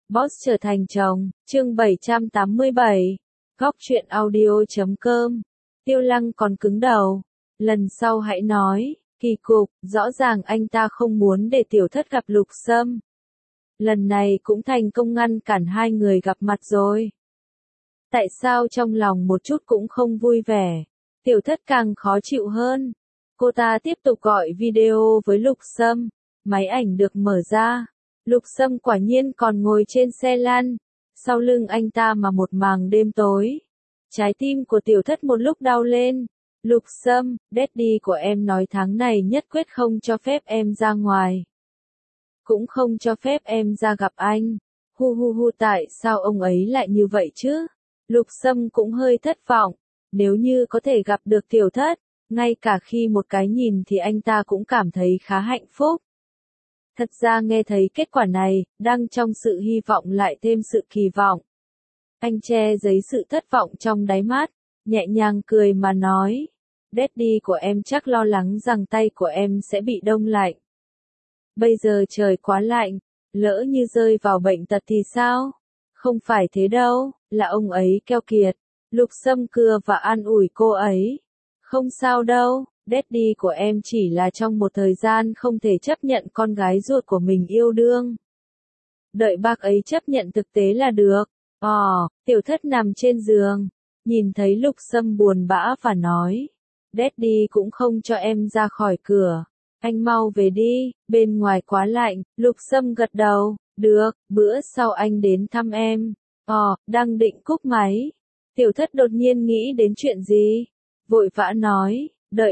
Boss trở thành chồng, chương 787. Góc truyện audio.com. Tiêu Lăng còn cứng đầu. Lần sau hãy nói, kỳ cục, rõ ràng anh ta không muốn để tiểu thất gặp Lục Sâm. Lần này cũng thành công ngăn cản hai người gặp mặt rồi. Tại sao trong lòng một chút cũng không vui vẻ? Tiểu thất càng khó chịu hơn. Cô ta tiếp tục gọi video với Lục Sâm. Máy ảnh được mở ra. Lục Sâm quả nhiên còn ngồi trên xe lăn. Sau lưng anh ta mà một màng đêm tối. Trái tim của tiểu thất một lúc đau lên. Lục Sâm, daddy của em nói tháng này nhất quyết không cho phép em ra ngoài. Cũng không cho phép em ra gặp anh. Hu, tại sao ông ấy lại như vậy chứ? Lục Sâm cũng hơi thất vọng. Nếu như có thể gặp được tiểu thất, ngay cả khi một cái nhìn thì anh ta cũng cảm thấy khá hạnh phúc. Thật ra nghe thấy kết quả này, đang trong sự hy vọng lại thêm sự kỳ vọng. Anh che giấu sự thất vọng trong đáy mắt, nhẹ nhàng cười mà nói. Daddy của em chắc lo lắng rằng tay của em sẽ bị đông lạnh. Bây giờ trời quá lạnh, lỡ như rơi vào bệnh tật thì sao? Không phải thế đâu, là ông ấy keo kiệt. Lục Sâm cưa và an ủi cô ấy. Không sao đâu, daddy của em chỉ là trong một thời gian không thể chấp nhận con gái ruột của mình yêu đương. Đợi bác ấy chấp nhận thực tế là được. Tiểu thất nằm trên giường, nhìn thấy Lục Sâm buồn bã và nói. Daddy cũng không cho em ra khỏi cửa. Anh mau về đi, bên ngoài quá lạnh. Lục Sâm gật đầu. Được, bữa sau anh đến thăm em. Đang định cúp máy. Tiểu thất đột nhiên nghĩ đến chuyện gì? Vội vã nói,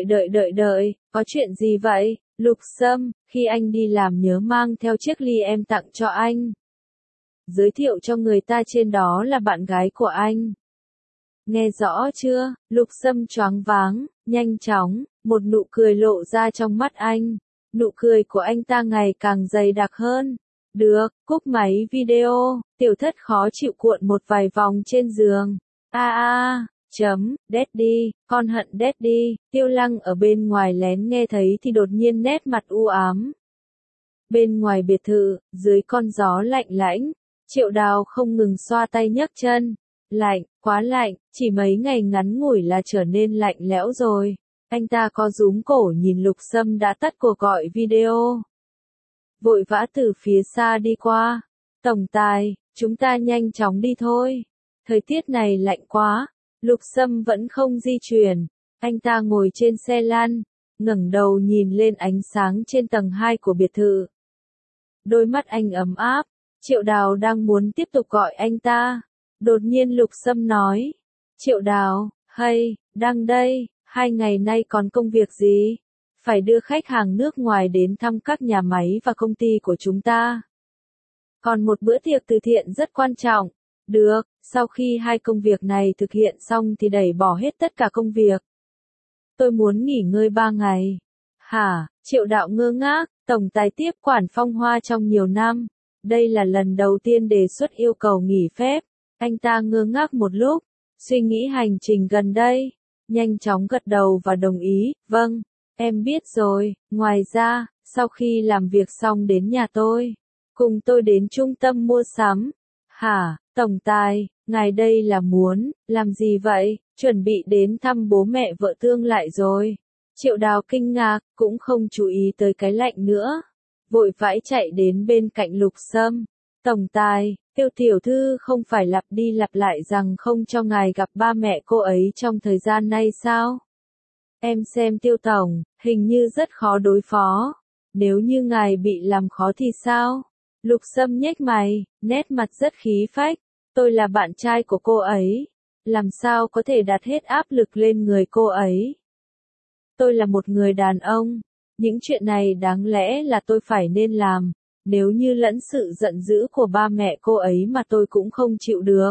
đợi, có chuyện gì vậy? Lục Sâm, khi anh đi làm nhớ mang theo chiếc ly em tặng cho anh. Giới thiệu cho người ta trên đó là bạn gái của anh. Nghe rõ chưa? Lục Sâm choáng váng, nhanh chóng, một nụ cười lộ ra trong mắt anh. Nụ cười của anh ta ngày càng dày đặc hơn. Được, cúp máy video, tiểu thất khó chịu cuộn một vài vòng trên giường. Daddy, con hận daddy. Tiêu Lăng ở bên ngoài lén nghe thấy thì đột nhiên nét mặt u ám. Bên ngoài biệt thự, dưới con gió lạnh lãnh, Triệu Đào không ngừng xoa tay nhấc chân. Lạnh, quá lạnh, chỉ mấy ngày ngắn ngủi là trở nên lạnh lẽo rồi. Anh ta co rúm cổ nhìn Lục Sâm đã tắt cuộc gọi video. Vội vã từ phía xa đi qua. Tổng tài, chúng ta nhanh chóng đi thôi. Thời tiết này lạnh quá. Lục Sâm vẫn không di chuyển. Anh ta ngồi trên xe lăn, ngẩng đầu nhìn lên ánh sáng trên tầng 2 của biệt thự. Đôi mắt anh ấm áp. Triệu Đào đang muốn tiếp tục gọi anh ta. Đột nhiên Lục Sâm nói. Triệu Đào, đang đây, 2 ngày nay còn công việc gì? Phải đưa khách hàng nước ngoài đến thăm các nhà máy và công ty của chúng ta. Còn một bữa tiệc từ thiện rất quan trọng. Được, sau khi 2 công việc này thực hiện xong thì đẩy bỏ hết tất cả công việc. Tôi muốn nghỉ ngơi 3 ngày. Hả? Triệu Đạo ngơ ngác, tổng tài tiếp quản Phong Hoa trong nhiều năm. Đây là lần đầu tiên đề xuất yêu cầu nghỉ phép. Anh ta ngơ ngác một lúc, suy nghĩ hành trình gần đây. Nhanh chóng gật đầu và đồng ý. Vâng, em biết rồi. Ngoài ra, sau khi làm việc xong đến nhà tôi. Cùng tôi đến trung tâm mua sắm. Hả? Tổng tài, ngài đây là muốn, làm gì vậy? Chuẩn bị đến thăm bố mẹ vợ tương lại rồi. Triệu Đào kinh ngạc, cũng không chú ý tới cái lạnh nữa. Vội vãi chạy đến bên cạnh Lục Sâm. Tổng tài, Tiêu tiểu thư không phải lặp đi lặp lại rằng không cho ngài gặp ba mẹ cô ấy trong thời gian nay sao? Em xem Tiêu tổng, hình như rất khó đối phó. Nếu như ngài bị làm khó thì sao? Lục Sâm nhếch mày, nét mặt rất khí phách. Tôi là bạn trai của cô ấy. Làm sao có thể đặt hết áp lực lên người cô ấy? Tôi là một người đàn ông. Những chuyện này đáng lẽ là tôi phải nên làm. Nếu như lẫn sự giận dữ của ba mẹ cô ấy mà tôi cũng không chịu được.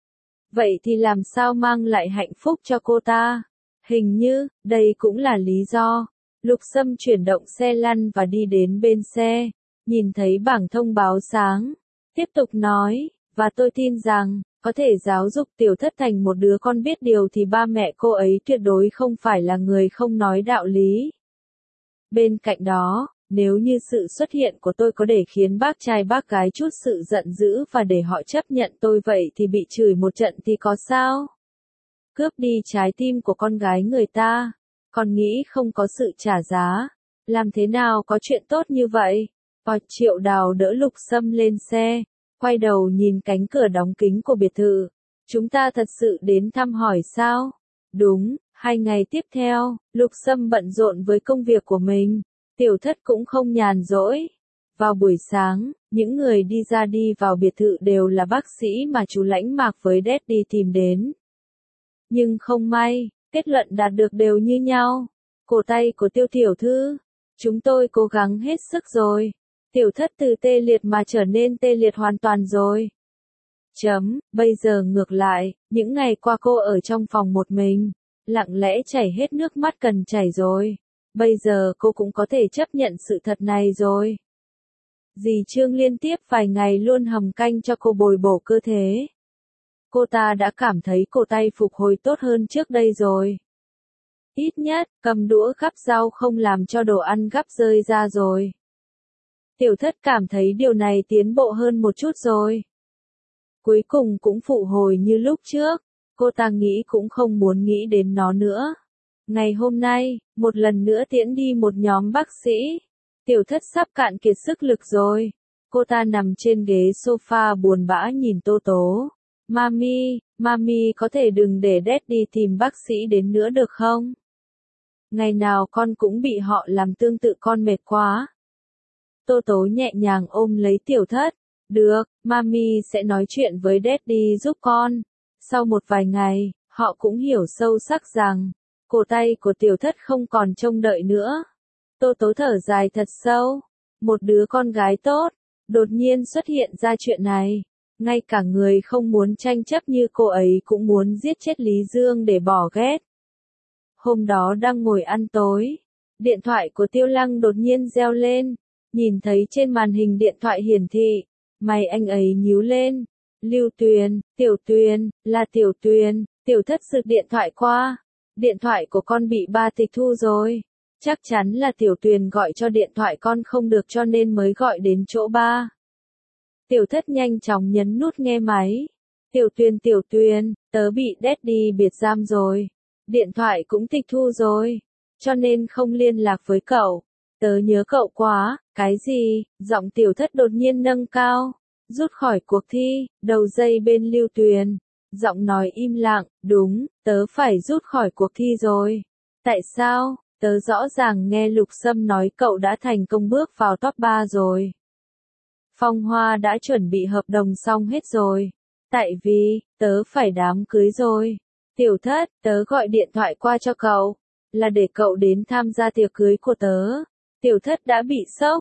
Vậy thì làm sao mang lại hạnh phúc cho cô ta? Hình như, đây cũng là lý do. Lục Sâm chuyển động xe lăn và đi đến bên xe. Nhìn thấy bảng thông báo sáng. Tiếp tục nói, và tôi tin rằng, có thể giáo dục tiểu thất thành một đứa con biết điều thì ba mẹ cô ấy tuyệt đối không phải là người không nói đạo lý. Bên cạnh đó, Nếu như sự xuất hiện của tôi có để khiến bác trai bác gái chút sự giận dữ và để họ chấp nhận tôi vậy thì bị chửi một trận thì có sao? Cướp đi trái tim của con gái người ta, còn nghĩ không có sự trả giá. Làm thế nào có chuyện tốt như vậy? Triệu Đào đỡ Lục Sâm lên xe, quay đầu nhìn cánh cửa đóng kín của biệt thự. Chúng ta thật sự đến thăm hỏi sao? Đúng, 2 ngày tiếp theo, Lục Sâm bận rộn với công việc của mình. Tiểu Thất cũng không nhàn rỗi. Vào buổi sáng, những người đi ra đi vào biệt thự đều là bác sĩ mà chú Lãnh Mạc với Daddy tìm đến. Nhưng không may, kết luận đạt được đều như nhau. Cổ tay của Tiêu tiểu thư, chúng tôi cố gắng hết sức rồi. Tiểu Thất từ tê liệt mà trở nên tê liệt hoàn toàn rồi. Bây giờ ngược lại, những ngày qua cô ở trong phòng một mình, lặng lẽ chảy hết nước mắt cần chảy rồi. Bây giờ cô cũng có thể chấp nhận sự thật này rồi. Dì Trương liên tiếp vài ngày luôn hầm canh cho cô bồi bổ cơ thể. Cô ta đã cảm thấy cổ tay phục hồi tốt hơn trước đây rồi. Ít nhất, cầm đũa gắp rau không làm cho đồ ăn gắp rơi ra rồi. Tiểu Thất cảm thấy điều này tiến bộ hơn một chút rồi. Cuối cùng cũng phụ hồi như lúc trước, cô ta nghĩ cũng không muốn nghĩ đến nó nữa. Ngày hôm nay, một lần nữa tiễn đi một nhóm bác sĩ. Tiểu Thất sắp cạn kiệt sức lực rồi. Cô ta nằm trên ghế sofa buồn bã nhìn Tô Tố. Mami có thể đừng để Daddy tìm bác sĩ đến nữa được không? Ngày nào con cũng bị họ làm tương tự, con mệt quá. Tô Tố nhẹ nhàng ôm lấy Tiểu Thất. Được, Mami sẽ nói chuyện với Daddy giúp con. Sau một vài ngày, họ cũng hiểu sâu sắc rằng, cổ tay của Tiểu Thất không còn trông đợi nữa. Tô Tố thở dài thật sâu. Một đứa con gái tốt, đột nhiên xuất hiện ra chuyện này. Ngay cả người không muốn tranh chấp như cô ấy cũng muốn giết chết Lý Dương để bỏ ghét. Hôm đó đang ngồi ăn tối, điện thoại của Tiêu Lăng đột nhiên reo lên. Nhìn thấy trên màn hình điện thoại hiển thị, mày anh ấy nhíu lên. Lưu Tuyền, Tiểu Tuyền, là Tiểu Tuyền. Tiểu Thất giật điện thoại qua. Điện thoại của con bị ba tịch thu rồi. Chắc chắn là Tiểu Tuyền gọi cho điện thoại con không được cho nên mới gọi đến chỗ ba. Tiểu Thất nhanh chóng nhấn nút nghe máy. Tiểu Tuyền, tớ bị Daddy biệt giam rồi. Điện thoại cũng tịch thu rồi. Cho nên không liên lạc với cậu. Tớ nhớ cậu quá. Cái gì? Giọng Tiểu Thất đột nhiên nâng cao. Rút khỏi cuộc thi, đầu dây bên Lưu Tuyền. Giọng nói im lặng, đúng, tớ phải rút khỏi cuộc thi rồi. Tại sao? Tớ rõ ràng nghe Lục Sâm nói cậu đã thành công bước vào top 3 rồi. Phong Hoa đã chuẩn bị hợp đồng xong hết rồi. Tại vì, tớ phải đám cưới rồi. Tiểu Thất, tớ gọi điện thoại qua cho cậu. Là để cậu đến tham gia tiệc cưới của tớ. Tiểu Thất đã bị sốc.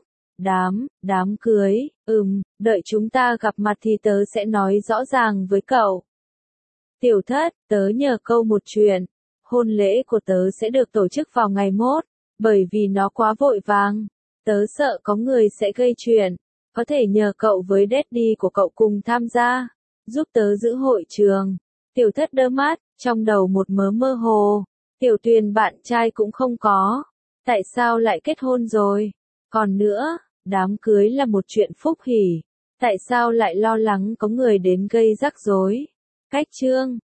Đám cưới, đợi chúng ta gặp mặt thì tớ sẽ nói rõ ràng với cậu. Tiểu Thất, tớ nhờ câu một chuyện. Hôn lễ của tớ sẽ được tổ chức vào ngày mốt, bởi vì nó quá vội vàng. Tớ sợ có người sẽ gây chuyện. Có thể nhờ cậu với Daddy của cậu cùng tham gia, giúp tớ giữ hội trường. Tiểu Thất đơ mắt, trong đầu một mớ mơ hồ. Tiểu Tuyền bạn trai cũng không có. Tại sao lại kết hôn rồi? Còn nữa, đám cưới là một chuyện phúc hỉ. Tại sao lại lo lắng có người đến gây rắc rối? Cách chương